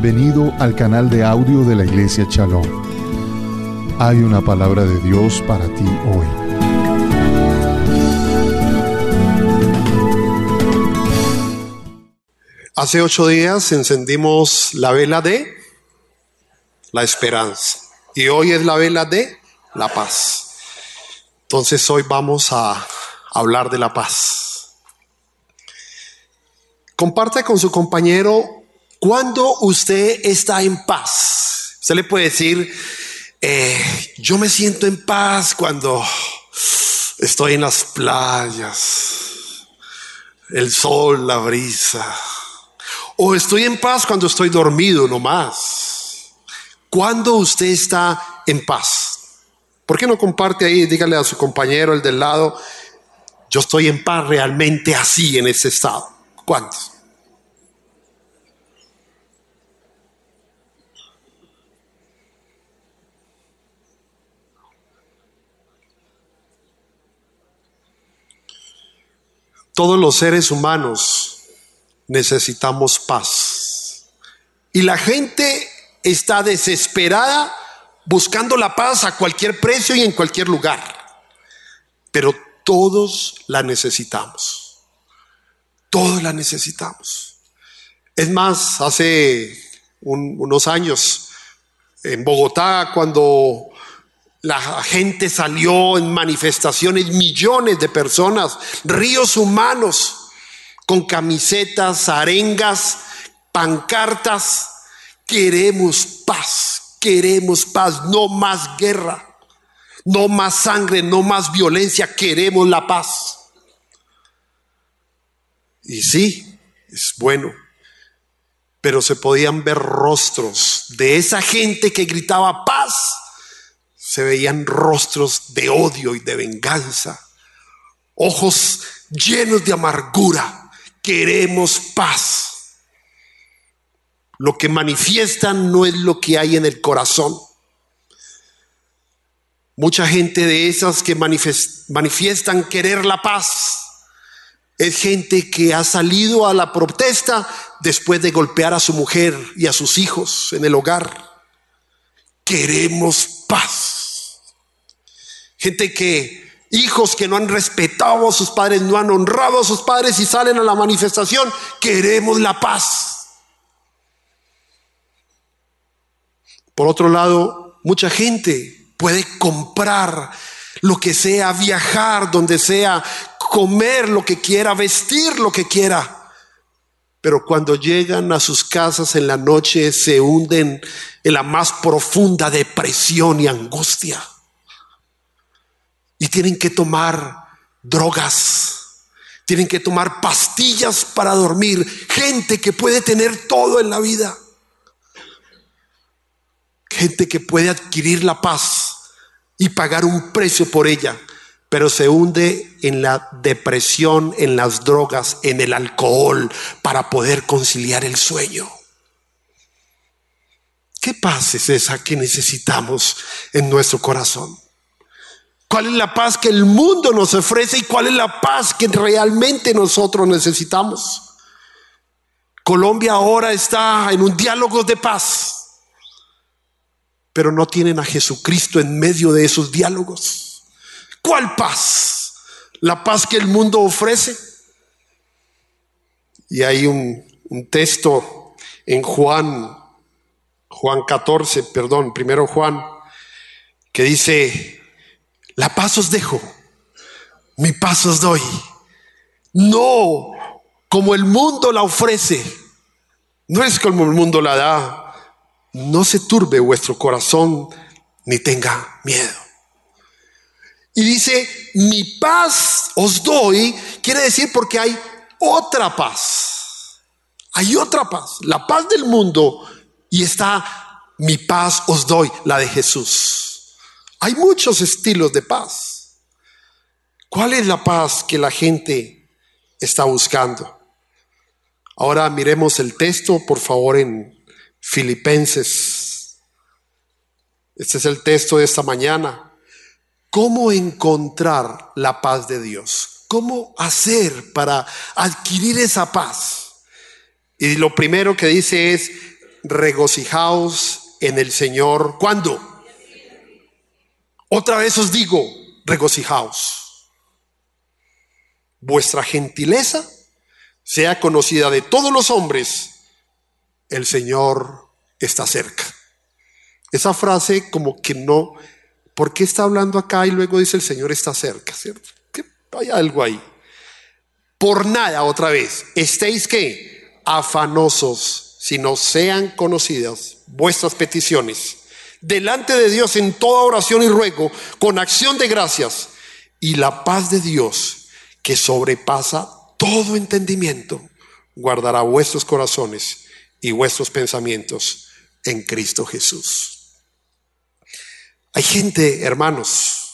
Bienvenido al canal de audio de la Iglesia Shalom. Hay una palabra de Dios para ti hoy. Hace 8 días encendimos la vela de la esperanza y hoy es la vela de la paz. Entonces hoy vamos a hablar de la paz. Comparte con su compañero cuando usted está en paz. Usted le puede decir, yo me siento en paz cuando estoy en las playas, el sol, la brisa. O estoy en paz cuando estoy dormido nomás. ¿Cuándo usted está en paz? ¿Por qué no comparte ahí? Dígale a su compañero, el del lado, yo estoy en paz realmente así, en ese estado. ¿Cuántos? Todos los seres humanos necesitamos paz. Y la gente está desesperada buscando la paz a cualquier precio y en cualquier lugar. Pero todos la necesitamos. Todos la necesitamos. Es más, hace unos años en Bogotá, cuando la gente salió en manifestaciones, millones de personas, ríos humanos, con camisetas, arengas, pancartas. Queremos paz, no más guerra, no más sangre, no más violencia, queremos la paz. Y sí, es bueno, pero se podían ver rostros de esa gente que gritaba paz. Se veían rostros de odio y de venganza, ojos llenos de amargura. Queremos paz. Lo que manifiestan no es lo que hay en el corazón. Mucha gente de esas que manifiestan querer la paz es gente que ha salido a la protesta después de golpear a su mujer y a sus hijos en el hogar. Queremos paz. Gente hijos que no han respetado a sus padres, no han honrado a sus padres y salen a la manifestación. Queremos la paz. Por otro lado, mucha gente puede comprar lo que sea, viajar donde sea, comer lo que quiera, vestir lo que quiera. Pero cuando llegan a sus casas en la noche se hunden en la más profunda depresión y angustia. Y tienen que tomar drogas, tienen que tomar pastillas para dormir. Gente que puede tener todo en la vida. Gente que puede adquirir la paz y pagar un precio por ella, pero se hunde en la depresión, en las drogas, en el alcohol para poder conciliar el sueño. ¿Qué paz es esa que necesitamos en nuestro corazón? ¿Cuál es la paz que el mundo nos ofrece y cuál es la paz que realmente nosotros necesitamos? Colombia ahora está en un diálogo de paz, pero no tienen a Jesucristo en medio de esos diálogos. ¿Cuál paz? ¿La paz que el mundo ofrece? Y hay un texto en Juan 14, primero Juan, que dice: la paz os dejo, mi paz os doy. No como el mundo la ofrece, no es como el mundo la da. No se turbe vuestro corazón ni tenga miedo. Y dice, mi paz os doy, quiere decir porque hay otra paz. Hay otra paz, la paz del mundo, y está mi paz os doy, la de Jesús. Hay muchos estilos de paz. ¿Cuál es la paz que la gente está buscando? Ahora miremos el texto, por favor, en Filipenses. Este es el texto de esta mañana. ¿Cómo encontrar la paz de Dios? ¿Cómo hacer para adquirir esa paz? Y lo primero que dice es: regocijaos en el Señor. ¿Cuándo? Otra vez os digo, regocijaos. Vuestra gentileza sea conocida de todos los hombres. El Señor está cerca. Esa frase como que no, ¿por qué está hablando acá y luego dice el Señor está cerca? ¿Cierto? Que hay algo ahí. Por nada, otra vez, estéis ¿qué? Afanosos, si no sean conocidas vuestras peticiones delante de Dios en toda oración y ruego, con acción de gracias, y la paz de Dios, que sobrepasa todo entendimiento, guardará vuestros corazones y vuestros pensamientos en Cristo Jesús. Hay gente, hermanos,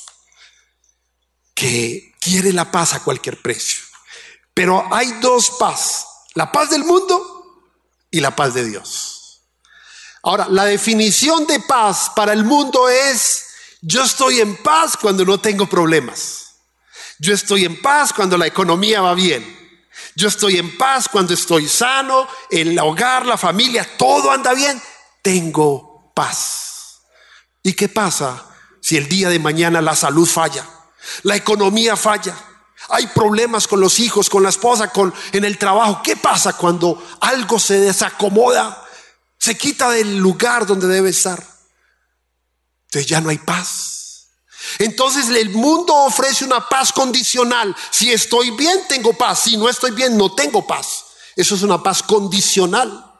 que quiere la paz a cualquier precio. Pero hay dos paz, la paz del mundo y la paz de Dios. Ahora, la definición de paz para el mundo es: yo estoy en paz cuando no tengo problemas. Yo estoy en paz cuando la economía va bien. Yo estoy en paz cuando estoy sano, el hogar, la familia, todo anda bien. Tengo paz. ¿Y qué pasa si el día de mañana la salud falla? La economía falla. Hay problemas con los hijos, con la esposa, en el trabajo. ¿Qué pasa cuando algo se desacomoda? Se quita del lugar donde debe estar. Entonces ya no hay paz. Entonces el mundo ofrece una paz condicional. Si estoy bien, tengo paz. Si no estoy bien, no tengo paz. Eso es una paz condicional.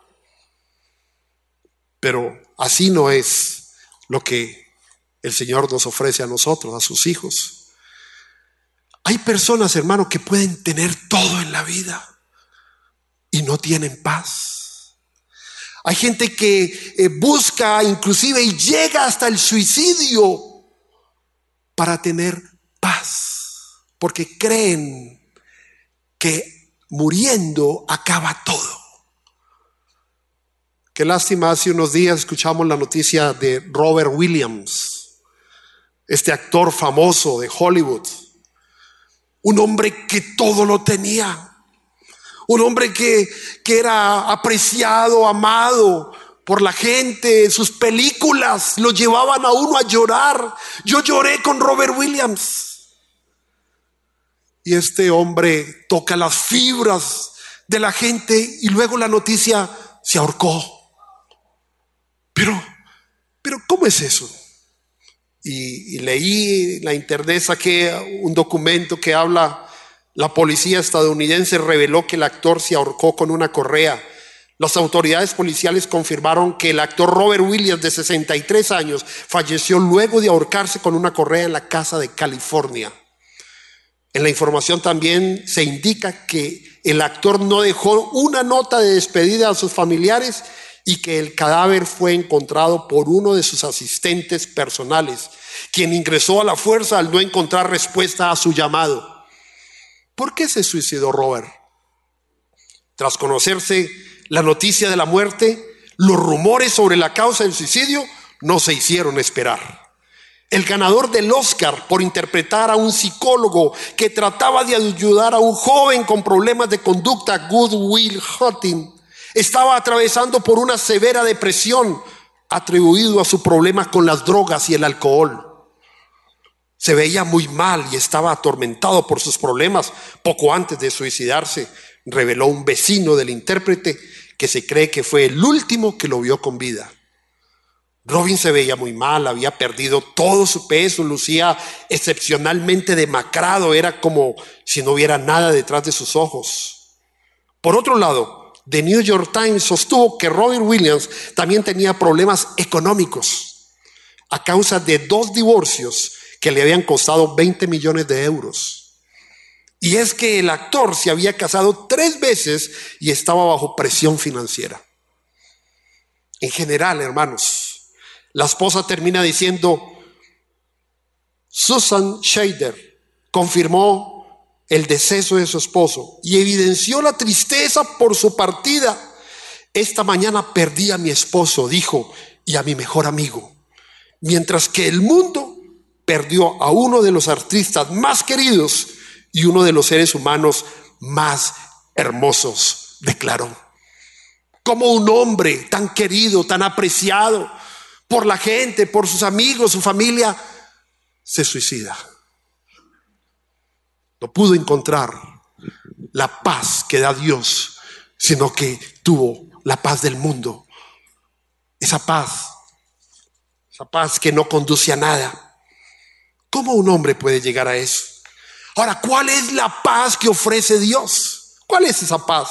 Pero así no es lo que el Señor nos ofrece a nosotros, a sus hijos. Hay personas, hermano, que pueden tener todo en la vida y no tienen paz. Hay gente que busca inclusive y llega hasta el suicidio para tener paz, porque creen que muriendo acaba todo. Qué lástima, hace unos días escuchamos la noticia de Robert Williams, este actor famoso de Hollywood. Un hombre que todo lo tenía. Un hombre que era apreciado, amado por la gente. Sus películas lo llevaban a uno a llorar. Yo lloré con Robert Williams. Y este hombre toca las fibras de la gente y luego la noticia: se ahorcó. Pero ¿cómo es eso? Y leí en la internet, saqué un documento que habla: la policía estadounidense reveló que el actor se ahorcó con una correa. Las autoridades policiales confirmaron que el actor Robert Williams, de 63 años, falleció luego de ahorcarse con una correa en la casa de California. En la información también se indica que el actor no dejó una nota de despedida a sus familiares y que el cadáver fue encontrado por uno de sus asistentes personales, quien ingresó a la fuerza al no encontrar respuesta a su llamado. ¿Por qué se suicidó Robert? Tras conocerse la noticia de la muerte, los rumores sobre la causa del suicidio no se hicieron esperar. El ganador del Oscar por interpretar a un psicólogo que trataba de ayudar a un joven con problemas de conducta, Good Will Hunting, estaba atravesando por una severa depresión atribuido a su problema con las drogas y el alcohol. Se veía muy mal y estaba atormentado por sus problemas. Poco antes de suicidarse, reveló un vecino del intérprete que se cree que fue el último que lo vio con vida. Robin se veía muy mal, había perdido todo su peso, lucía excepcionalmente demacrado, era como si no hubiera nada detrás de sus ojos. Por otro lado, The New York Times sostuvo que Robin Williams también tenía problemas económicos a causa de 2 divorcios que le habían costado 20 millones de euros. Y es que el actor se había casado 3 veces y estaba bajo presión financiera. En general, hermanos, la esposa termina diciendo: Susan Shader confirmó el deceso de su esposo y evidenció la tristeza por su partida. Esta mañana perdí a mi esposo, dijo, y a mi mejor amigo, mientras que el mundo perdió a uno de los artistas más queridos y uno de los seres humanos más hermosos, declaró. Como un hombre tan querido, tan apreciado por la gente, por sus amigos, su familia, se suicida. No pudo encontrar la paz que da Dios, sino que tuvo la paz del mundo. Esa paz que no conduce a nada. ¿Cómo un hombre puede llegar a eso? Ahora, ¿cuál es la paz que ofrece Dios? ¿Cuál es esa paz?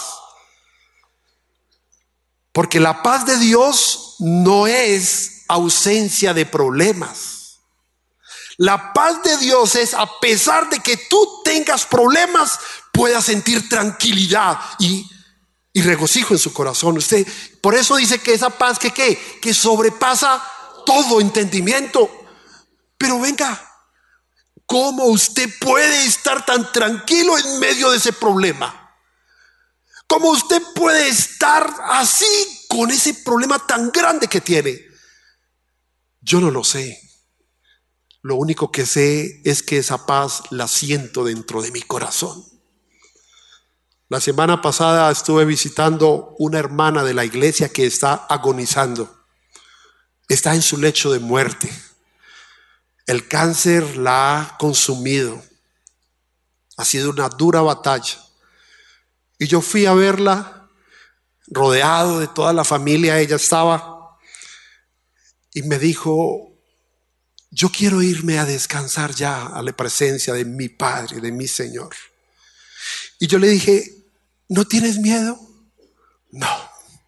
Porque la paz de Dios no es ausencia de problemas. La paz de Dios es, a pesar de que tú tengas problemas, puedas sentir tranquilidad y regocijo en su corazón. Usted, por eso dice que esa paz que sobrepasa todo entendimiento. Pero venga, ¿cómo usted puede estar tan tranquilo en medio de ese problema? ¿Cómo usted puede estar así con ese problema tan grande que tiene? Yo no lo sé. Lo único que sé es que esa paz la siento dentro de mi corazón. La semana pasada estuve visitando una hermana de la iglesia que está agonizando. Está en su lecho de muerte. El cáncer la ha consumido. Ha sido una dura batalla. Y yo fui a verla, rodeado de toda la familia. Ella estaba y me dijo: yo quiero irme a descansar ya a la presencia de mi Padre, de mi Señor. Y yo le dije: ¿no tienes miedo? No,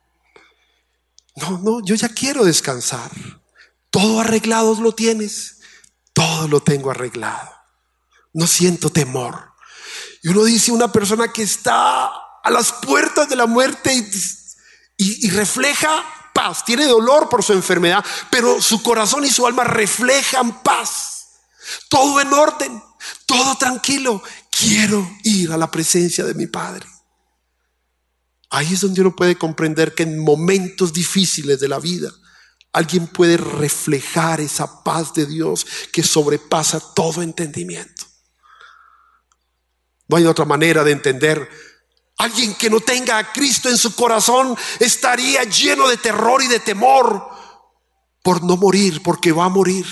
yo ya quiero descansar. Todo arreglado lo tienes. Todo lo tengo arreglado. No siento temor. Y uno dice, una persona que está a las puertas de la muerte y refleja paz, tiene dolor por su enfermedad, pero su corazón y su alma reflejan paz. Todo en orden, todo tranquilo. Quiero ir a la presencia de mi Padre. Ahí es donde uno puede comprender que en momentos difíciles de la vida alguien puede reflejar esa paz de Dios que sobrepasa todo entendimiento. No hay otra manera de entender. Alguien que no tenga a Cristo en su corazón estaría lleno de terror y de temor por no morir, porque va a morir.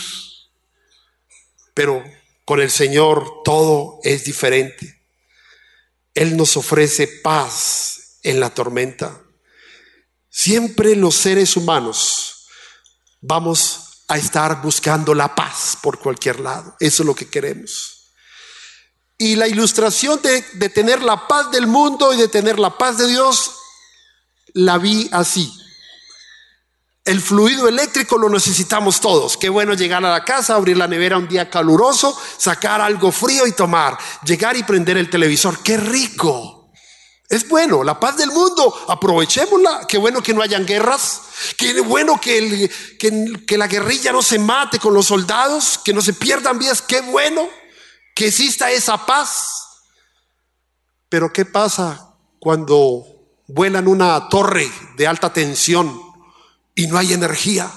Pero con el Señor todo es diferente. Él nos ofrece paz en la tormenta. Siempre los seres humanos vamos a estar buscando la paz por cualquier lado. Eso es lo que queremos. Y la ilustración de tener la paz del mundo y de tener la paz de Dios, la vi así. El fluido eléctrico lo necesitamos todos. Qué bueno llegar a la casa, abrir la nevera un día caluroso, sacar algo frío y tomar. Llegar y prender el televisor. ¡Qué rico! Es bueno, la paz del mundo, aprovechémosla. Qué bueno que no hayan guerras. Qué bueno que la guerrilla no se mate con los soldados, que no se pierdan vidas. Qué bueno que exista esa paz. Pero ¿qué pasa cuando vuelan una torre de alta tensión y no hay energía?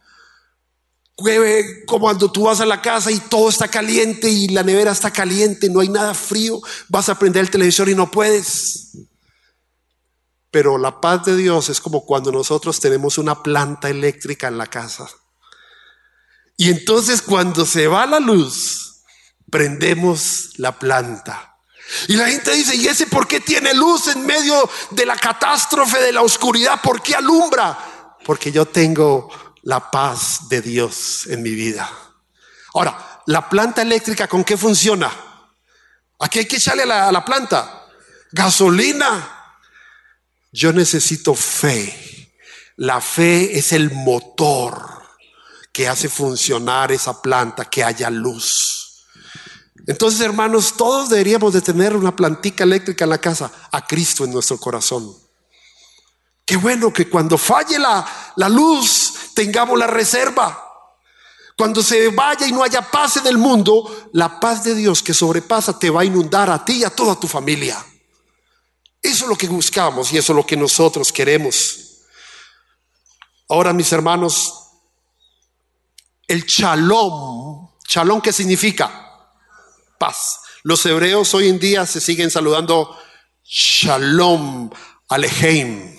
Como cuando tú vas a la casa y todo está caliente y la nevera está caliente, no hay nada frío, vas a prender el televisor y no puedes. Pero la paz de Dios es como cuando nosotros tenemos una planta eléctrica en la casa. Y entonces cuando se va la luz, prendemos la planta. Y la gente dice, ¿y ese por qué tiene luz en medio de la catástrofe, de la oscuridad? ¿Por qué alumbra? Porque yo tengo la paz de Dios en mi vida. Ahora, la planta eléctrica, ¿con qué funciona? Aquí hay que echarle a la planta gasolina. Yo necesito fe. La fe es el motor que hace funcionar esa planta, que haya luz. Entonces, hermanos, todos deberíamos de tener una plantica eléctrica en la casa, a Cristo en nuestro corazón. Qué bueno que cuando falle la luz tengamos la reserva. Cuando se vaya y no haya paz en el mundo, la paz de Dios que sobrepasa te va a inundar a ti y a toda tu familia. Eso es lo que buscamos y eso es lo que nosotros queremos. Ahora, mis hermanos, el shalom, ¿qué significa? Paz. Los hebreos hoy en día se siguen saludando Shalom Aleichem.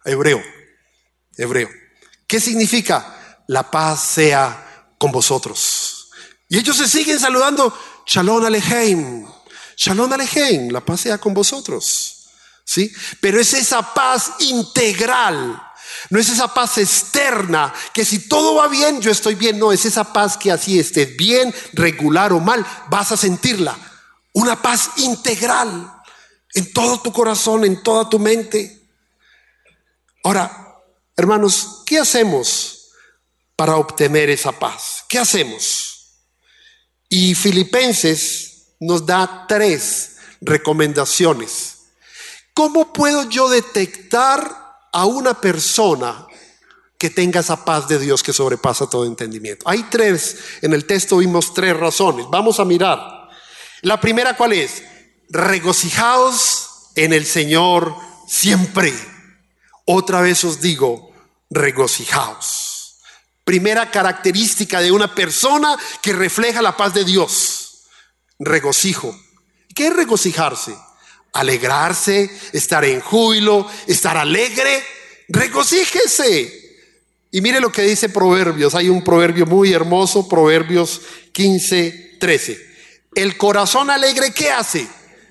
Hebreo. ¿Qué significa? La paz sea con vosotros. Y ellos se siguen saludando. Shalom Aleichem. Shalom Aleichem. La paz sea con vosotros. ¿Sí? Pero es esa paz integral. No es esa paz externa, que si todo va bien, yo estoy bien. No, es esa paz que así estés bien, regular o mal, vas a sentirla. Una paz integral en todo tu corazón, en toda tu mente. Ahora, hermanos, ¿qué hacemos para obtener esa paz? ¿Qué hacemos? Y Filipenses nos da 3 recomendaciones. ¿Cómo puedo yo detectar a una persona que tenga esa paz de Dios que sobrepasa todo entendimiento? Hay 3, en el texto vimos 3 razones. Vamos a mirar. La primera, ¿cuál es? Regocijaos en el Señor siempre. Otra vez os digo, regocijaos. Primera característica de una persona que refleja la paz de Dios. Regocijo. ¿Qué es regocijarse? Alegrarse, estar en júbilo, estar alegre. Regocíjese. Y mire lo que dice Proverbios. Hay un proverbio muy hermoso, Proverbios 15:13. El corazón alegre, ¿qué hace?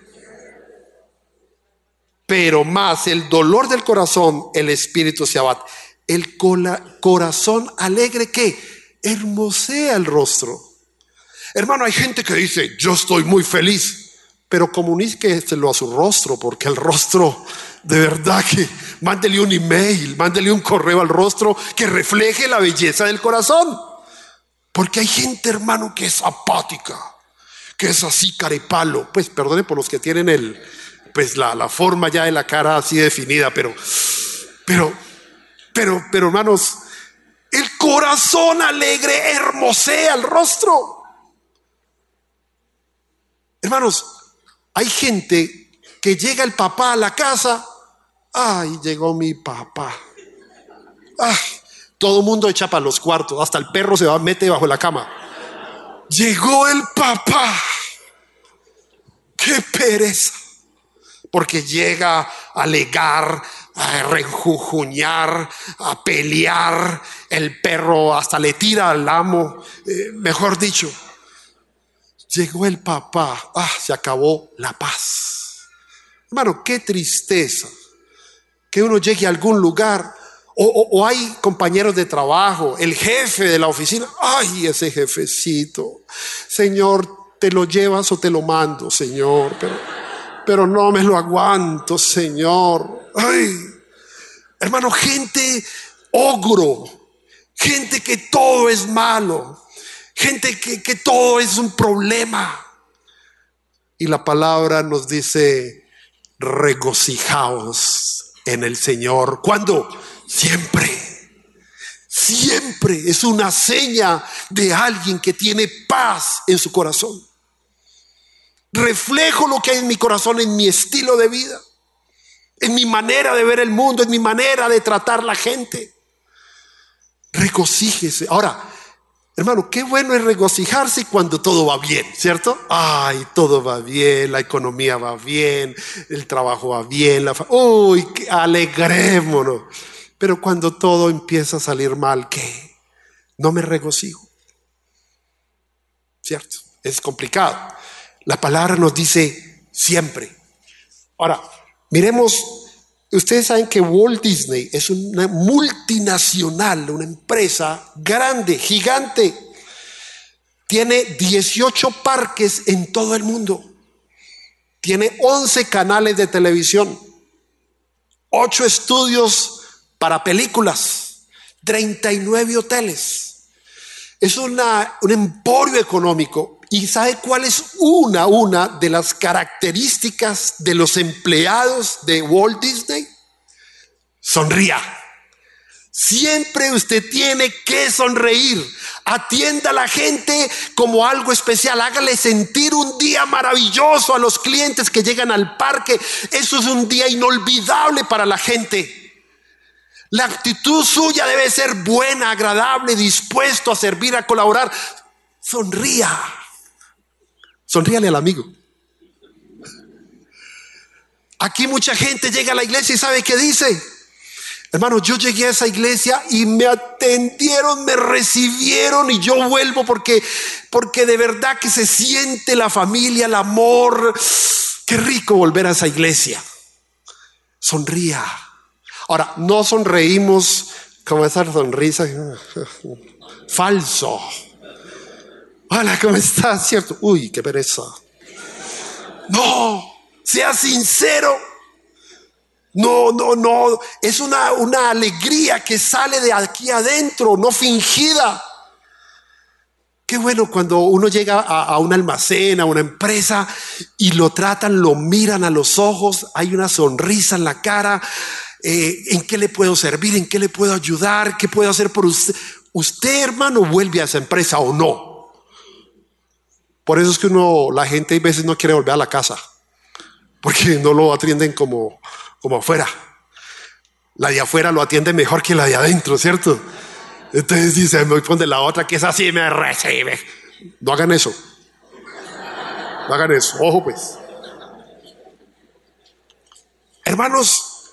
Pero más el dolor del corazón, el espíritu se abate. El corazón alegre, ¿qué? Hermosea el rostro. Hermano, hay gente que dice, yo estoy muy feliz. Pero comuníqueselo a su rostro, porque el rostro, de verdad que mándele un email, mándele un correo al rostro que refleje la belleza del corazón. Porque hay gente, hermano, que es apática, que es así carepalo. Pues perdone por los que tienen la forma ya de la cara así definida, pero hermanos, el corazón alegre hermosea el rostro. Hermanos, hay gente que llega el papá a la casa. Ay, llegó mi papá. Ay, todo el mundo echa para los cuartos. Hasta el perro se mete bajo la cama. Llegó el papá. Qué pereza. Porque llega a alegar, a rejujuñar, a pelear. El perro hasta le tira al amo. Mejor dicho. Llegó el papá, se acabó la paz. Hermano, qué tristeza que uno llegue a algún lugar o hay compañeros de trabajo, el jefe de la oficina. Ay, ese jefecito, Señor, te lo llevas o te lo mando, Señor, pero no me lo aguanto, Señor. Ay, hermano, gente ogro, gente que todo es malo. Gente que todo es un problema. Y la palabra nos dice, regocijaos en el Señor. ¿Cuándo? Siempre. Siempre es una seña de alguien que tiene paz en su corazón. Reflejo lo que hay en mi corazón, en mi estilo de vida, en mi manera de ver el mundo, en mi manera de tratar a la gente. Regocíjese. Ahora, hermano, qué bueno es regocijarse cuando todo va bien, ¿cierto? Ay, todo va bien, la economía va bien, el trabajo va bien, uy, alegrémonos. Pero cuando todo empieza a salir mal, ¿qué? No me regocijo, ¿cierto? Es complicado. La palabra nos dice siempre. Ahora, miremos. Ustedes saben que Walt Disney es una multinacional, una empresa grande, gigante. Tiene 18 parques en todo el mundo. Tiene 11 canales de televisión, 8 estudios para películas, 39 hoteles. Es un emporio económico. ¿Y sabe cuál es una de las características de los empleados de Walt Disney? Sonría. Siempre usted tiene que sonreír. Atienda a la gente como algo especial. Hágale sentir un día maravilloso a los clientes que llegan al parque. Eso es un día inolvidable para la gente. La actitud suya debe ser buena, agradable, dispuesto a servir, a colaborar. Sonría. Sonríale al amigo. Aquí mucha gente llega a la iglesia y ¿sabe qué dice? Hermano, yo llegué a esa iglesia y me atendieron, me recibieron, y yo vuelvo porque de verdad que se siente la familia, el amor. Qué rico volver a esa iglesia. Sonría. Ahora, no sonreímos como esa sonrisa falso. Hola, ¿cómo estás? ¿Cierto? Uy, qué pereza. No, sea sincero. No. Es una alegría que sale de aquí adentro, no fingida. Qué bueno cuando uno llega a un almacén, a una empresa, y lo tratan, lo miran a los ojos, hay una sonrisa en la cara. ¿En qué le puedo servir? ¿En qué le puedo ayudar? ¿Qué puedo hacer por usted? Usted, hermano, vuelve a esa empresa o no. Por eso es que la gente a veces no quiere volver a la casa, porque no lo atienden como afuera. La de afuera lo atiende mejor que la de adentro, ¿cierto? Entonces dice, me voy con de la otra que es así, me recibe. No hagan eso. No hagan eso. Ojo pues. Hermanos,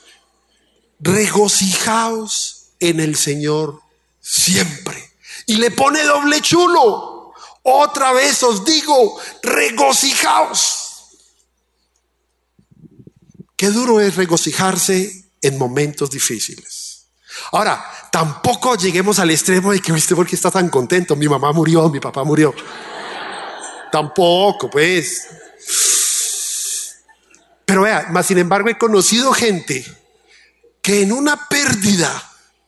regocijaos en el Señor siempre. Y le pone doble chulo. Otra vez os digo, regocijaos. Qué duro es regocijarse en momentos difíciles. Ahora, tampoco lleguemos al extremo de que, ¿viste por qué está tan contento? Mi mamá murió, mi papá murió. Tampoco, pues. Pero vea, más sin embargo he conocido gente que en una pérdida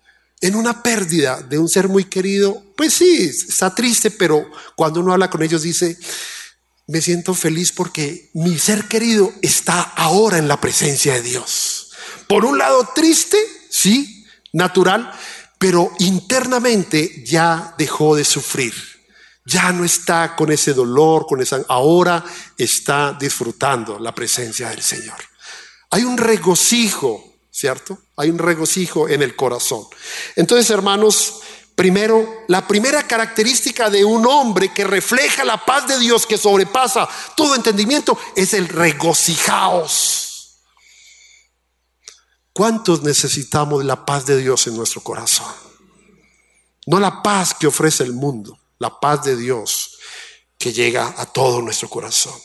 de un ser muy querido, pues sí, está triste, pero cuando uno habla con ellos dice, me siento feliz porque mi ser querido está ahora en la presencia de Dios. Por un lado triste, sí, natural, pero internamente ya dejó de sufrir. Ya no está con ese dolor, ahora está disfrutando la presencia del Señor. Hay un regocijo, ¿cierto? Hay un regocijo en el corazón. Entonces, hermanos, primero, la primera característica de un hombre que refleja la paz de Dios que sobrepasa todo entendimiento es el regocijaos. ¿Cuántos necesitamos de la paz de Dios en nuestro corazón? No la paz que ofrece el mundo, la paz de Dios que llega a todo nuestro corazón.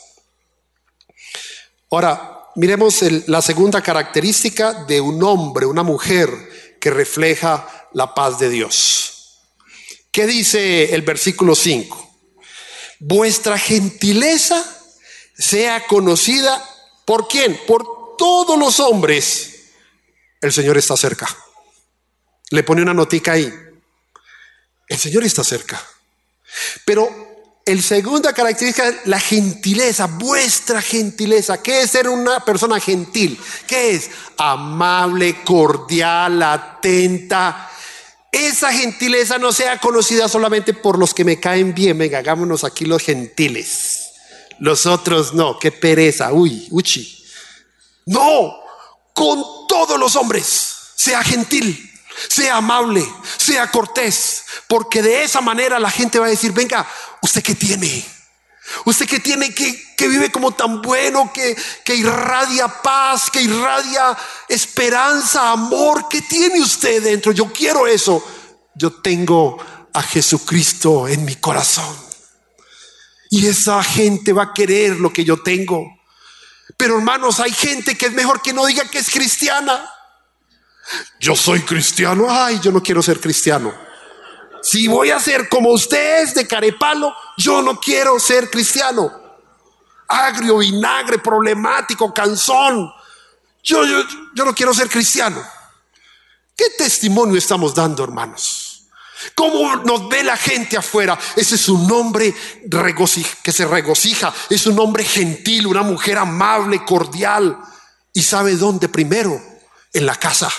Ahora, miremos la segunda característica de un hombre, una mujer que refleja la paz de Dios. ¿Qué dice el versículo 5? Vuestra gentileza sea conocida ¿por quién? Por todos los hombres. El Señor está cerca. Le pone una notica ahí. El Señor está cerca. Pero el segunda característica es la gentileza, vuestra gentileza. ¿Qué es ser una persona gentil? ¿Qué es? Amable, cordial, atenta. Esa gentileza no sea conocida solamente por los que me caen bien. Venga, hagámonos aquí los gentiles. Los otros no, qué pereza. Uchi. No, con todos los hombres, sea gentil. Sea amable, sea cortés, porque de esa manera la gente va a decir, venga, ¿usted qué tiene? ¿Usted qué tiene que vive como tan bueno, que irradia paz, que irradia esperanza, amor? ¿Qué tiene usted dentro? Yo quiero eso. Yo tengo a Jesucristo en mi corazón. Y esa gente va a querer lo que yo tengo. Pero hermanos, hay gente que es mejor que no diga que es cristiana. Yo soy cristiano. Ay, yo no quiero ser cristiano. Si voy a ser como usted es de carepalo, yo no quiero ser cristiano. Agrio, vinagre, problemático, cansón. Yo no quiero ser cristiano. ¿Qué testimonio estamos dando, hermanos? ¿Cómo nos ve la gente afuera? Ese es un hombre que se regocija. Es un hombre gentil, una mujer amable, cordial. ¿Y sabe dónde primero? En la casa.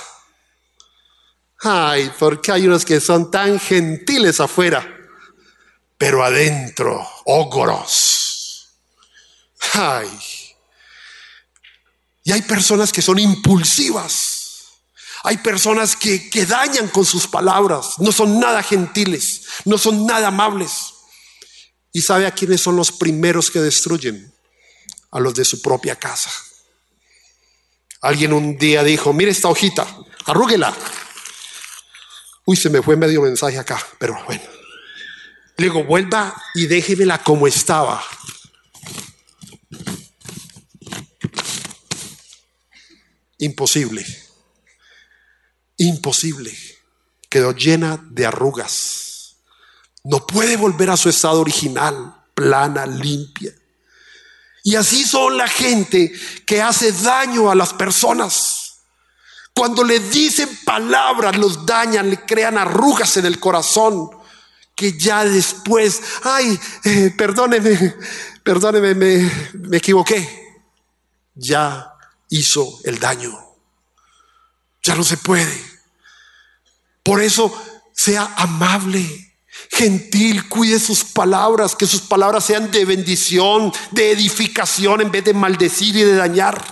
Ay, porque hay unos que son tan gentiles afuera, pero adentro, ogros. Ay. Y hay personas que son impulsivas. Hay personas que dañan con sus palabras. No son nada gentiles, no son nada amables. ¿Y sabe a quiénes son los primeros que destruyen? A los de su propia casa. Alguien un día dijo, mire esta hojita, arrúguela. Uy, se me fue medio mensaje acá, pero bueno. Le digo, vuelva y déjemela como estaba. Imposible. Imposible. Quedó llena de arrugas. No puede volver a su estado original, plana, limpia. Y así son la gente que hace daño a las personas. Cuando le dicen palabras, los dañan, le crean arrugas en el corazón, que ya después, perdóneme, me equivoqué. Ya hizo el daño. Ya no se puede. Por eso sea amable, gentil, cuide sus palabras, que sus palabras sean de bendición, de edificación, en vez de maldecir y de dañar.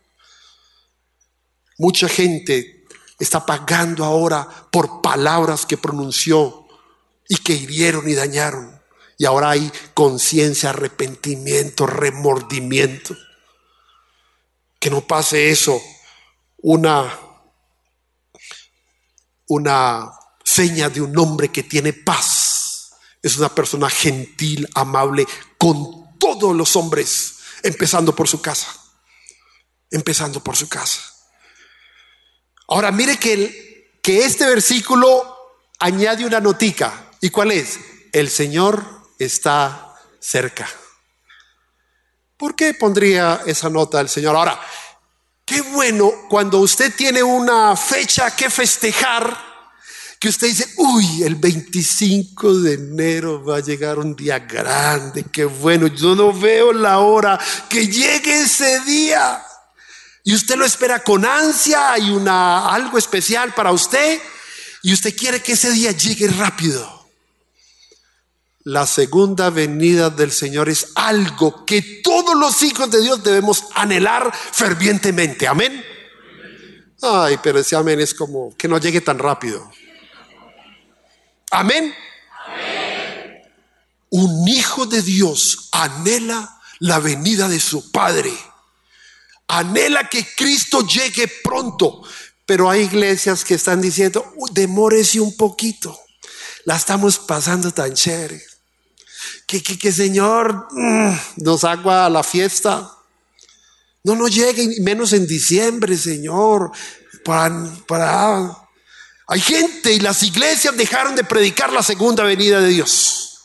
Mucha gente está pagando ahora por palabras que pronunció y que hirieron y dañaron. Y ahora hay conciencia, arrepentimiento, remordimiento. Que no pase eso, una seña de un hombre que tiene paz. Es una persona gentil, amable con todos los hombres, empezando por su casa. Empezando por su casa. Ahora mire que este versículo añade una notica. ¿Y cuál es? El Señor está cerca. ¿Por qué pondría esa nota el Señor? Ahora, qué bueno cuando usted tiene una fecha que festejar, que usted dice, uy, el 25 de enero va a llegar un día grande, qué bueno, yo no veo la hora que llegue ese día. Y usted lo espera con ansia, hay algo especial para usted y usted quiere que ese día llegue rápido. La segunda venida del Señor es algo que todos los hijos de Dios debemos anhelar fervientemente. Amén. Ay, pero ese amén es como que no llegue tan rápido. Amén. Amén. Un hijo de Dios anhela la venida de su Padre. Anhela que Cristo llegue pronto. Pero hay iglesias que están diciendo, demórese un poquito. La estamos pasando tan chévere. Que Señor nos haga la fiesta. No llegue, menos en diciembre, Señor. Hay gente y las iglesias dejaron de predicar la segunda venida de Dios.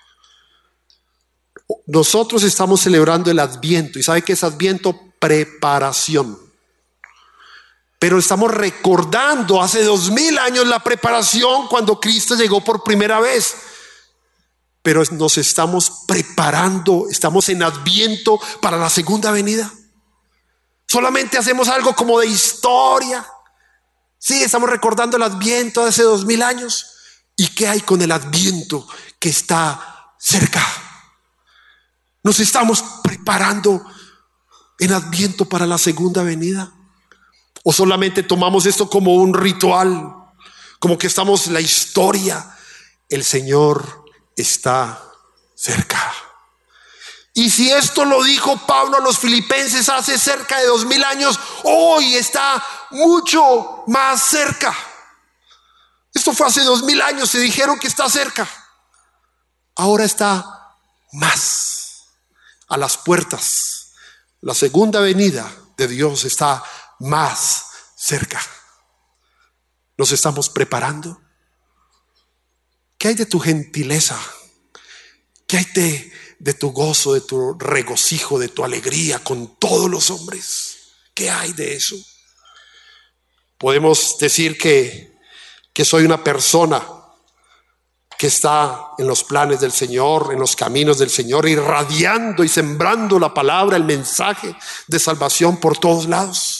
Nosotros estamos celebrando el Adviento. ¿Y sabe qué es Adviento? Preparación. Pero estamos recordando hace 2000 años la preparación cuando Cristo llegó por primera vez. Pero nos estamos preparando, estamos en Adviento para la segunda venida. Solamente hacemos algo como de historia. Sí, estamos recordando el Adviento de hace 2000 años. ¿Y qué hay con el Adviento que está cerca? Nos estamos preparando en Adviento para la segunda venida. ¿O solamente tomamos esto como un ritual? Como que estamos en la historia. El Señor está cerca. Y si esto lo dijo Pablo a los filipenses hace cerca de 2000 años, hoy está mucho más cerca. Esto fue hace 2000 años, se dijeron que está cerca. Ahora está más a las puertas. La segunda venida de Dios está más cerca. ¿Nos estamos preparando? ¿Qué hay de tu gentileza? ¿Qué hay de tu gozo, de tu regocijo, de tu alegría con todos los hombres? ¿Qué hay de eso? Podemos decir que soy una persona que está en los planes del Señor, en los caminos del Señor, irradiando y sembrando la palabra, el mensaje de salvación por todos lados.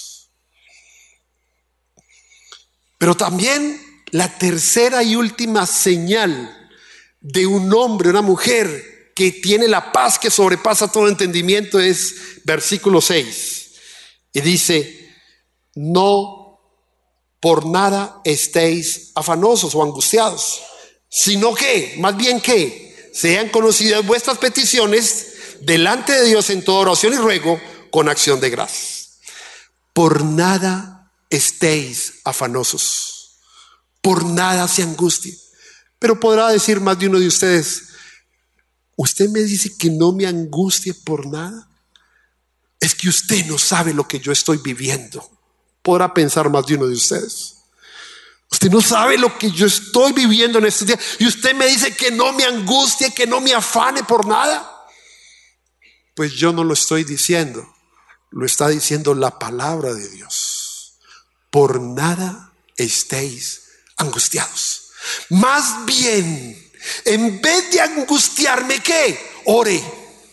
Pero también la tercera y última señal de un hombre, una mujer que tiene la paz que sobrepasa todo entendimiento es versículo 6. Y dice, no por nada estéis afanosos o angustiados, sino que, más bien que, sean conocidas vuestras peticiones delante de Dios en toda oración y ruego con acción de gracias. Por nada estéis afanosos. por nada se angustie. Pero podrá decir más de uno de ustedes: usted me dice que no me angustie por nada. Es que usted no sabe lo que yo estoy viviendo. Podrá pensar más de uno de ustedes. Usted no sabe lo que yo estoy viviendo en estos días. Y usted me dice que no me angustie, que no me afane por nada. Pues yo no lo estoy diciendo. Lo está diciendo la palabra de Dios. Por nada estéis angustiados. Más bien, en vez de angustiarme, ¿qué? Ore,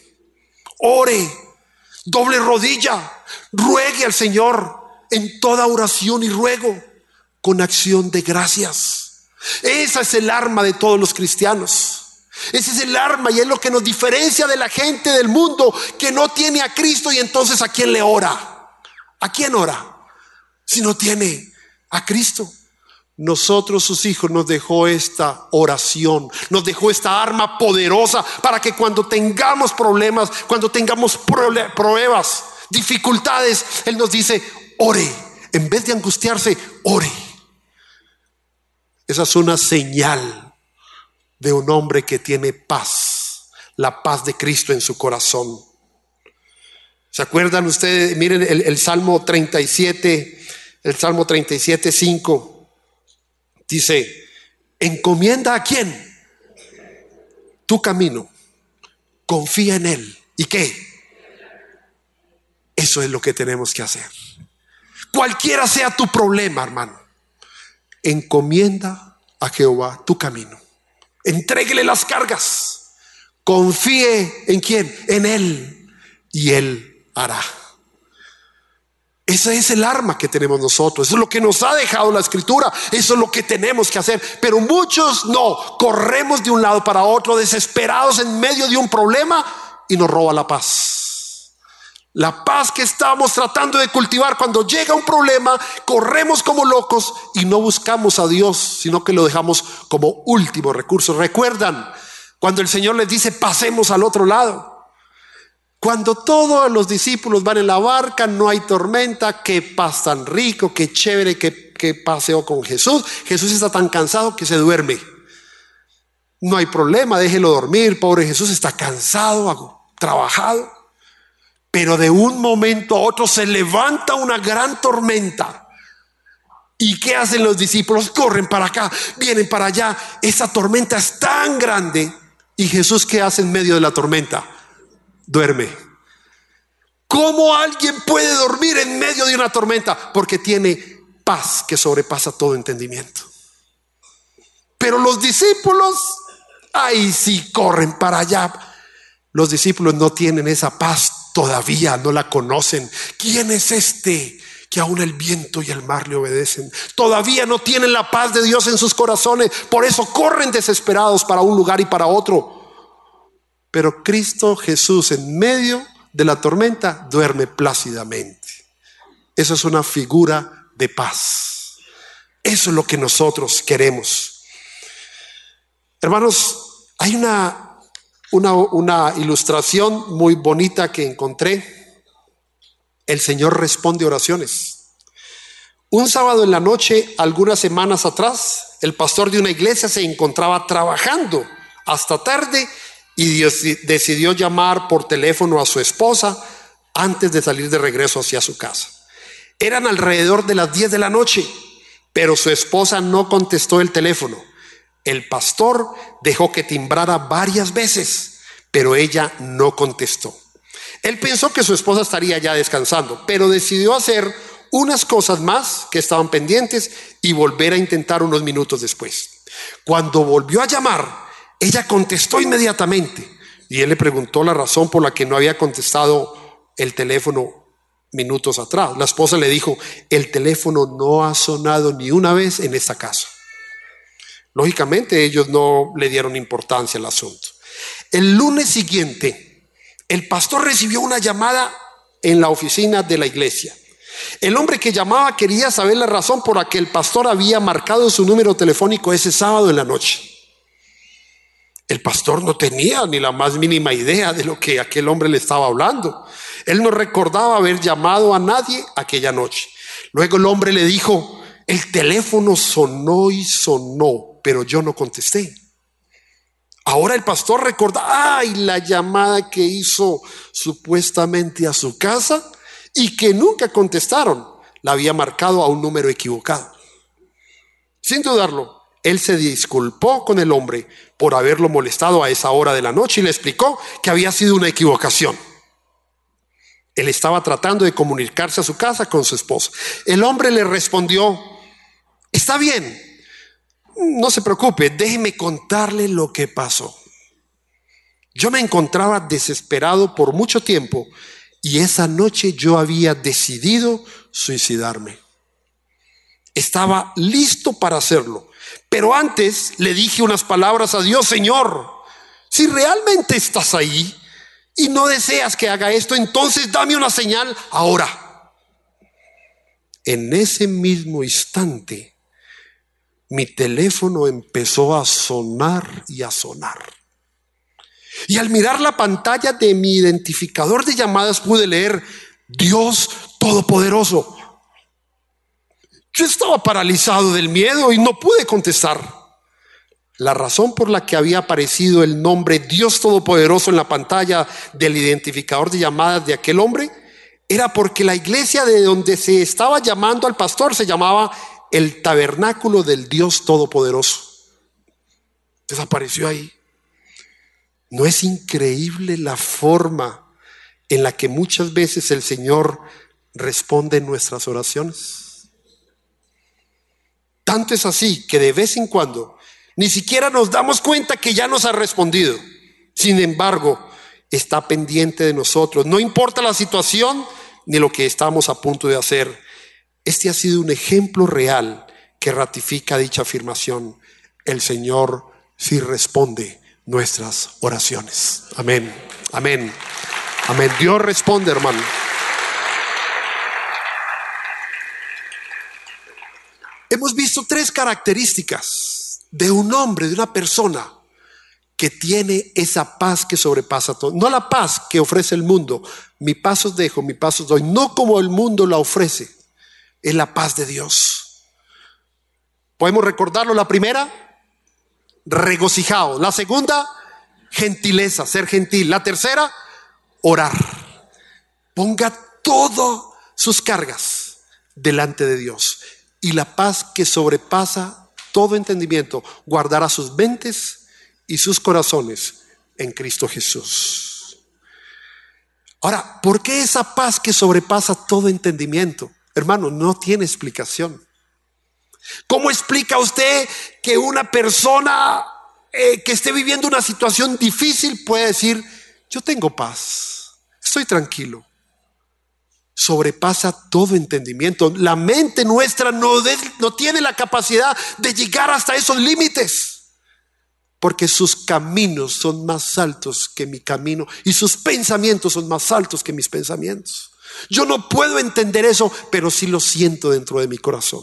doble rodilla, ruegue al Señor en toda oración y ruego con acción de gracias. Esa es el arma de todos los cristianos. Ese es el arma y es lo que nos diferencia de la gente del mundo que no tiene a Cristo. Y entonces, ¿a quién le ora? ¿A quién ora? Si no tiene a Cristo. Nosotros, sus hijos, nos dejó esta oración, nos dejó esta arma poderosa para que cuando tengamos problemas, cuando tengamos pruebas, dificultades, Él nos dice: ore. En vez de angustiarse, ore. Esa es una señal de un hombre que tiene paz, la paz de Cristo en su corazón. ¿Se acuerdan ustedes? Miren el Salmo 37, el Salmo 37, 5. Dice: encomienda ¿a quién? Tu camino, confía en Él. ¿Y qué? Eso es lo que tenemos que hacer. Cualquiera sea tu problema, hermano, encomienda a Jehová tu camino. Entréguele las cargas. Confíe ¿en quién? En Él, y Él hará. Ese es el arma que tenemos nosotros. Eso es lo que nos ha dejado la Escritura. Eso es lo que tenemos que hacer. Pero muchos no. Corremos de un lado para otro, desesperados en medio de un problema, y nos roba la paz. La paz que estamos tratando de cultivar. Cuando llega un problema, corremos como locos y no buscamos a Dios, sino que lo dejamos como último recurso. ¿Recuerdan cuando el Señor les dice: pasemos al otro lado? Cuando todos los discípulos van en la barca, no hay tormenta, qué paz tan rico, qué chévere, qué paseo con Jesús. Jesús está tan cansado que se duerme. No hay problema, déjelo dormir, pobre Jesús está cansado, trabajado. Pero de un momento a otro se levanta una gran tormenta. ¿Y qué hacen los discípulos? Corren para acá, vienen para allá. Esa tormenta es tan grande. ¿Y Jesús qué hace en medio de la tormenta? Duerme. ¿Cómo alguien puede dormir en medio de una tormenta? Porque tiene paz que sobrepasa todo entendimiento. Pero los discípulos, ahí sí corren para allá. Los discípulos no tienen esa paz todavía, no la conocen. ¿Quién es este que aún el viento y el mar le obedecen? Todavía no tienen la paz de Dios en sus corazones. Por eso corren desesperados para un lugar y para otro. Pero Cristo Jesús, en medio de la tormenta, duerme plácidamente. Eso es una figura de paz. Eso es lo que nosotros queremos. Hermanos, hay una ilustración muy bonita que encontré. El Señor responde oraciones. Un sábado en la noche, algunas semanas atrás, el pastor de una iglesia se encontraba trabajando hasta tarde y decidió llamar por teléfono a su esposa antes de salir de regreso hacia su casa. Eran alrededor de las 10 de la noche, pero su esposa no contestó el teléfono. El pastor dejó que timbrara varias veces, pero ella no contestó. Él pensó que su esposa estaría ya descansando, pero decidió hacer unas cosas más que estaban pendientes y volver a intentar unos minutos después. Cuando volvió a llamar, ella contestó inmediatamente y él le preguntó la razón por la que no había contestado el teléfono minutos atrás. La esposa le dijo: el teléfono no ha sonado ni una vez en esta casa. Lógicamente ellos no le dieron importancia al asunto. El lunes siguiente, el pastor recibió una llamada en la oficina de la iglesia. El hombre que llamaba quería saber la razón por la que el pastor había marcado su número telefónico ese sábado en la noche. El pastor no tenía ni la más mínima idea de lo que aquel hombre le estaba hablando. Él no recordaba haber llamado a nadie aquella noche. Luego el hombre le dijo: El teléfono sonó y sonó, pero yo no contesté. Ahora el pastor recorda, ay, la llamada que hizo supuestamente a su casa y que nunca contestaron, la había marcado a un número equivocado. Sin dudarlo, él se disculpó con el hombre por haberlo molestado a esa hora de la noche y le explicó que había sido una equivocación. Él estaba tratando de comunicarse a su casa con su esposa. El hombre le respondió, está bien, no se preocupe, déjeme contarle lo que pasó. Yo me encontraba desesperado por mucho tiempo y esa noche yo había decidido suicidarme. Estaba listo para hacerlo, pero antes le dije unas palabras a Dios: Señor, si realmente estás ahí y no deseas que haga esto, entonces dame una señal ahora. En ese mismo instante, mi teléfono empezó a sonar y a sonar. Y al mirar la pantalla de mi identificador de llamadas pude leer: Dios Todopoderoso. Yo estaba paralizado del miedo y no pude contestar. La razón por la que había aparecido el nombre Dios Todopoderoso en la pantalla del identificador de llamadas de aquel hombre era porque la iglesia de donde se estaba llamando al pastor se llamaba el Tabernáculo del Dios Todopoderoso. Desapareció ahí. ¿No es increíble la forma en la que muchas veces el Señor responde en nuestras oraciones? Tanto es así que de vez en cuando ni siquiera nos damos cuenta que ya nos ha respondido. Sin embargo, está pendiente de nosotros. No importa la situación ni lo que estamos a punto de hacer. Este ha sido un ejemplo real que ratifica dicha afirmación. El Señor sí responde nuestras oraciones. Amén, amén, amén. Dios responde, hermano. Hemos visto tres características de un hombre, de una persona que tiene esa paz que sobrepasa todo. No la paz que ofrece el mundo. Mi paz os dejo, mi paz os doy. No como el mundo la ofrece. Es la paz de Dios. ¿Podemos recordarlo? La primera, regocijado. La segunda, gentileza, ser gentil. La tercera, orar. Ponga todas sus cargas delante de Dios. Y la paz que sobrepasa todo entendimiento guardará sus mentes y sus corazones en Cristo Jesús. Ahora, ¿por qué esa paz que sobrepasa todo entendimiento? Hermano, no tiene explicación. ¿Cómo explica usted que una persona que esté viviendo una situación difícil puede decir: yo tengo paz, estoy tranquilo? Sobrepasa todo entendimiento. La mente nuestra no tiene la capacidad de llegar hasta esos límites, porque sus caminos son más altos que mi camino y sus pensamientos son más altos que mis pensamientos. Yo no puedo entender eso, pero sí lo siento dentro de mi corazón.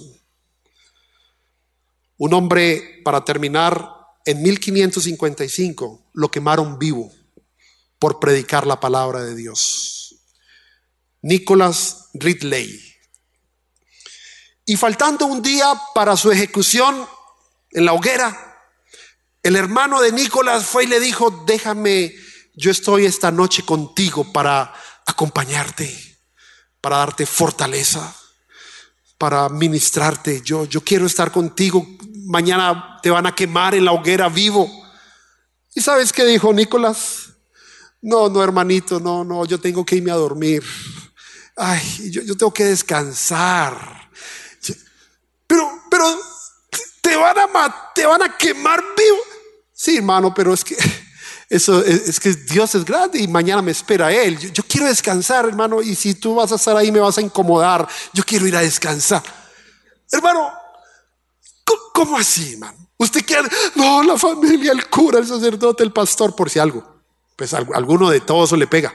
Un hombre, para terminar, en 1555 lo quemaron vivo por predicar la palabra de Dios. Nicholas Ridley. Y faltando un día para su ejecución en la hoguera, el hermano de Nicholas fue y le dijo: déjame, yo estoy esta noche contigo para acompañarte, para darte fortaleza, para ministrarte. Yo quiero estar contigo. Mañana te van a quemar en la hoguera vivo. ¿Y sabes qué dijo Nicholas? No, hermanito, no, yo tengo que irme a dormir. Ay, yo tengo que descansar. Pero te van a quemar vivo. Sí, hermano, pero es que es que Dios es grande y mañana me espera Él. Yo quiero descansar, hermano, y si tú vas a estar ahí me vas a incomodar. Yo quiero ir a descansar. Hermano, ¿cómo así, hermano? ¿Usted quiere? No, la familia, el cura, el sacerdote, el pastor, por si algo. Pues alguno de todo eso le pega.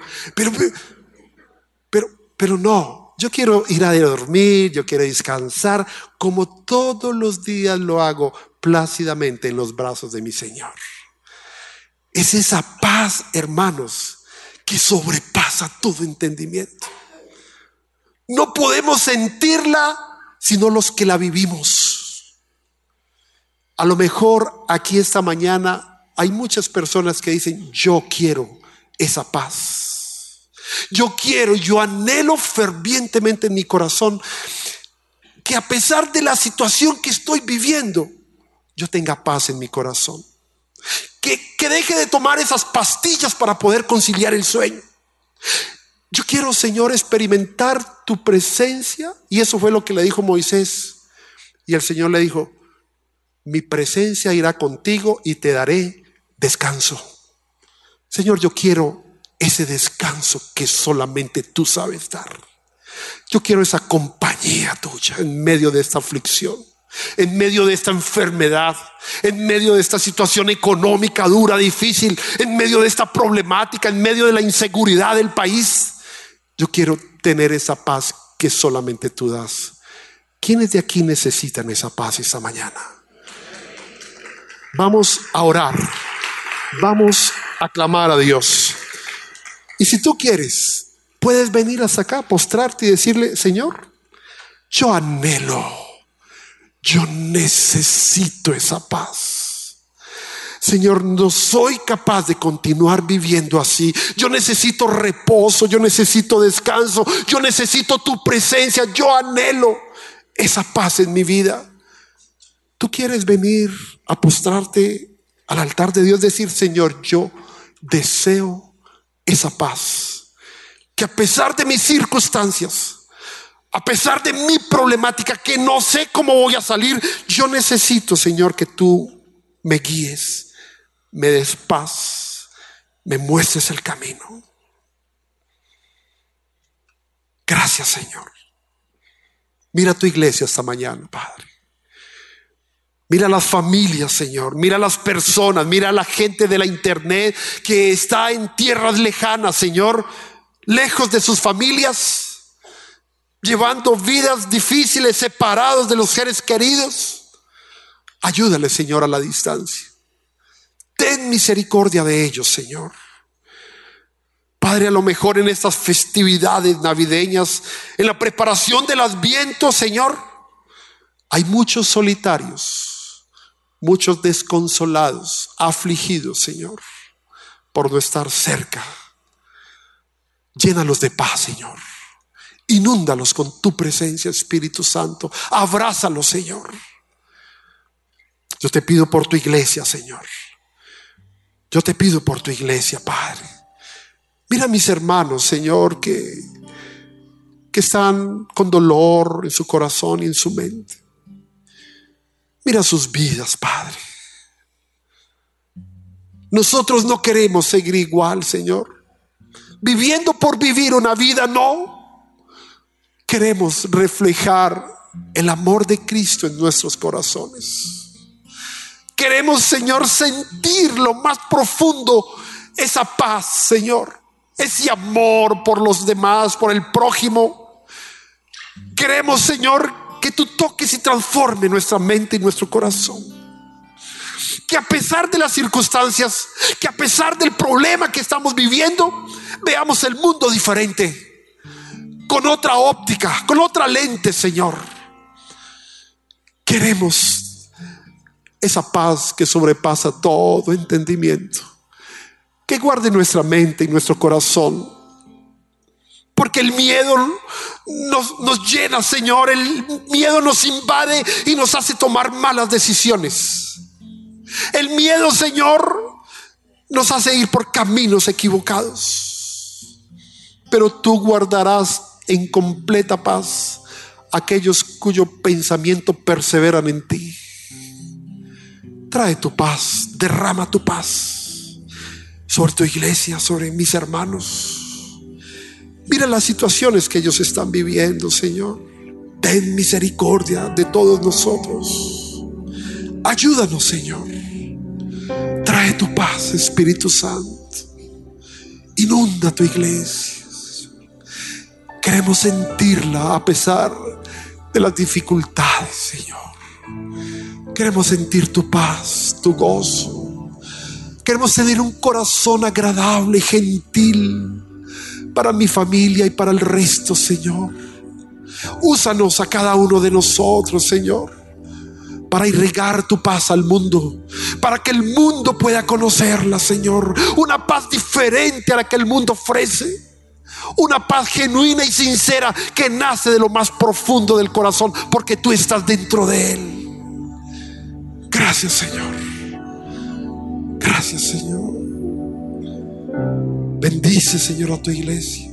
Pero no, yo quiero ir a dormir, yo quiero descansar como todos los días lo hago plácidamente en los brazos de mi Señor. Es esa paz, hermanos, que sobrepasa todo entendimiento. No podemos sentirla sino los que la vivimos. A lo mejor aquí esta mañana hay muchas personas que dicen: yo quiero esa paz. Yo anhelo fervientemente en mi corazón que a pesar de la situación que estoy viviendo, yo tenga paz en mi corazón. Que deje de tomar esas pastillas para poder conciliar el sueño. Yo quiero, Señor, experimentar tu presencia. Y eso fue lo que le dijo Moisés. Y el Señor le dijo: mi presencia irá contigo y te daré descanso. Señor, yo quiero ese descanso que solamente tú sabes dar. Yo quiero esa compañía tuya en medio de esta aflicción, en medio de esta enfermedad, en medio de esta situación económica dura, difícil, en medio de esta problemática, en medio de la inseguridad del país. Yo quiero tener esa paz que solamente tú das. ¿Quiénes de aquí necesitan esa paz esta mañana? Vamos a orar, vamos a clamar a Dios. Y si tú quieres, puedes venir hasta acá, postrarte y decirle: Señor, yo anhelo, yo necesito esa paz. Señor, no soy capaz de continuar viviendo así. Yo necesito reposo, yo necesito descanso, yo necesito tu presencia. Yo anhelo esa paz en mi vida. ¿Tú quieres venir a postrarte al altar de Dios? Decir: Señor, yo deseo esa paz. Que a pesar de mis circunstancias, a pesar de mi problemática, que no sé cómo voy a salir, yo necesito, Señor, que tú me guíes, me des paz, me muestres el camino. Gracias, Señor. Mira tu iglesia esta mañana, Padre. Mira las familias, Señor. Mira las personas. Mira la gente de la internet que está en tierras lejanas, Señor, lejos de sus familias, llevando vidas difíciles, separados de los seres queridos. Ayúdale, Señor, a la distancia. Ten misericordia de ellos, Señor. Padre, a lo mejor en estas festividades navideñas, en la preparación del Adviento, Señor, hay muchos solitarios, muchos desconsolados, afligidos, Señor, por no estar cerca. Llénalos de paz, Señor. Inúndalos con tu presencia, Espíritu Santo. Abrázalos, Señor. Yo te pido por tu iglesia, Señor. Yo te pido por tu iglesia, Padre. Mira a mis hermanos, Señor, que están con dolor en su corazón y en su mente. Mira sus vidas, Padre. Nosotros no queremos seguir igual, Señor. Viviendo por vivir una vida, no. Queremos reflejar el amor de Cristo en nuestros corazones. Queremos, Señor, sentir lo más profundo esa paz, Señor. Ese amor por los demás, por el prójimo. Queremos, Señor, que tú toques y transformes nuestra mente y nuestro corazón. Que a pesar de las circunstancias, que a pesar del problema que estamos viviendo, veamos el mundo diferente, con otra óptica, con otra lente, Señor. Queremos esa paz que sobrepasa todo entendimiento, que guarde nuestra mente y nuestro corazón. Porque el miedo nos llena, Señor. El miedo nos invade y nos hace tomar malas decisiones. El miedo, Señor, nos hace ir por caminos equivocados. Pero tú guardarás en completa paz aquellos cuyo pensamiento perseveran en ti. Trae tu paz, derrama tu paz sobre tu iglesia, sobre mis hermanos. Mira las situaciones que ellos están viviendo, Señor. Ten misericordia de todos nosotros. Ayúdanos, Señor. Trae tu paz, Espíritu Santo. Inunda tu iglesia. Queremos sentirla a pesar de las dificultades, Señor. Queremos sentir tu paz, tu gozo. Queremos tener un corazón agradable, gentil, para mi familia y para el resto, Señor. Úsanos a cada uno de nosotros, Señor, para irrigar tu paz al mundo, para que el mundo pueda conocerla, Señor. Una paz diferente a la que el mundo ofrece. Una paz genuina y sincera que nace de lo más profundo del corazón, porque tú estás dentro de él. Gracias, Señor. Gracias, Señor. Bendice, Señor, a tu iglesia.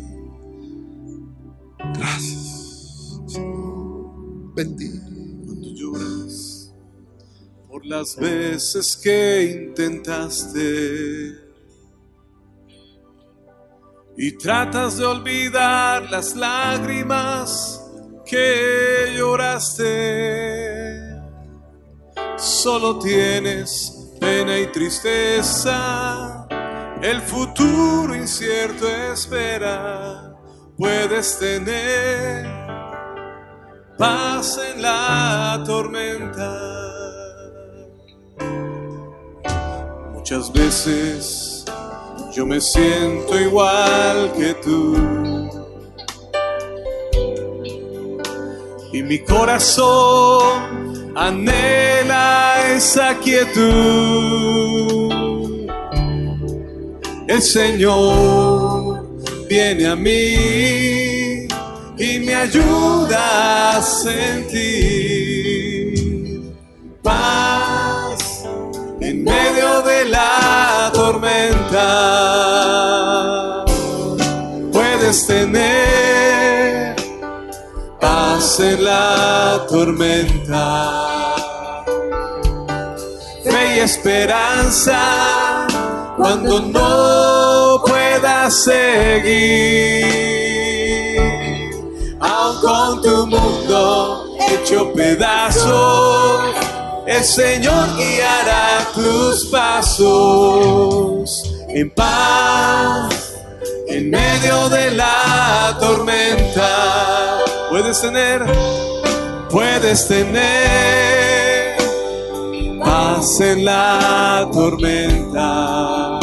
Gracias, Señor. Bendice. Cuando lloras por las veces que intentaste y tratas de olvidar las lágrimas que lloraste, solo tienes pena y tristeza, el futuro incierto espera. Puedes tener paz en la tormenta. Muchas veces yo me siento igual que tú, y mi corazón anhela esa quietud. El Señor viene a mí y me ayuda a sentir paz en medio de la tormenta. Puedes tener paz en la tormenta, fe y esperanza cuando no puedas seguir, aun con tu mundo hecho pedazos, el Señor guiará tus pasos en paz en medio de la tormenta. Puedes tener paz en la tormenta,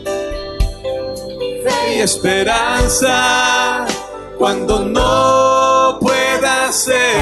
fe y esperanza cuando no puedas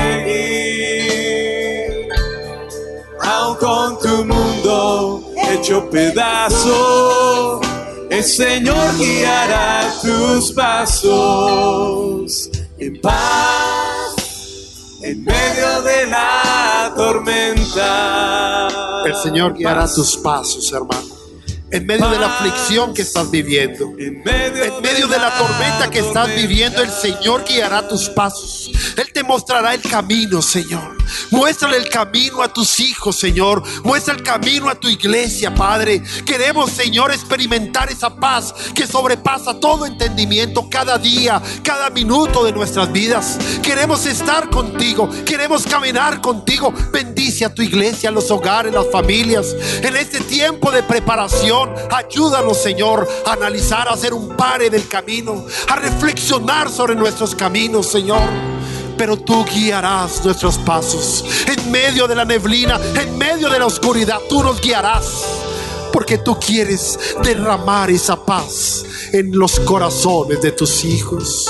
seguir, aun con tu mundo hecho pedazo, el Señor guiará tus pasos en paz en medio de la tormenta. El Señor guiará tus pasos, hermano. En medio de la aflicción que estás viviendo, en medio de la tormenta que estás viviendo, el Señor guiará tus pasos. Él te mostrará el camino, Señor. Muéstrale el camino a tus hijos, Señor. Muestra el camino a tu iglesia, Padre. Queremos, Señor, experimentar esa paz que sobrepasa todo entendimiento cada día, cada minuto de nuestras vidas. Queremos estar contigo, queremos caminar contigo. Bendice a tu iglesia, a los hogares, las familias. En este tiempo de preparación, ayúdanos, Señor, a analizar, a hacer un pare del camino, a reflexionar sobre nuestros caminos, Señor. Pero tú guiarás nuestros pasos en medio de la neblina, en medio de la oscuridad. Tú nos guiarás, porque tú quieres derramar esa paz en los corazones de tus hijos.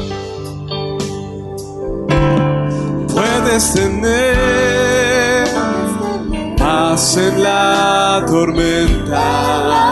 Puedes tener paz en la tormenta.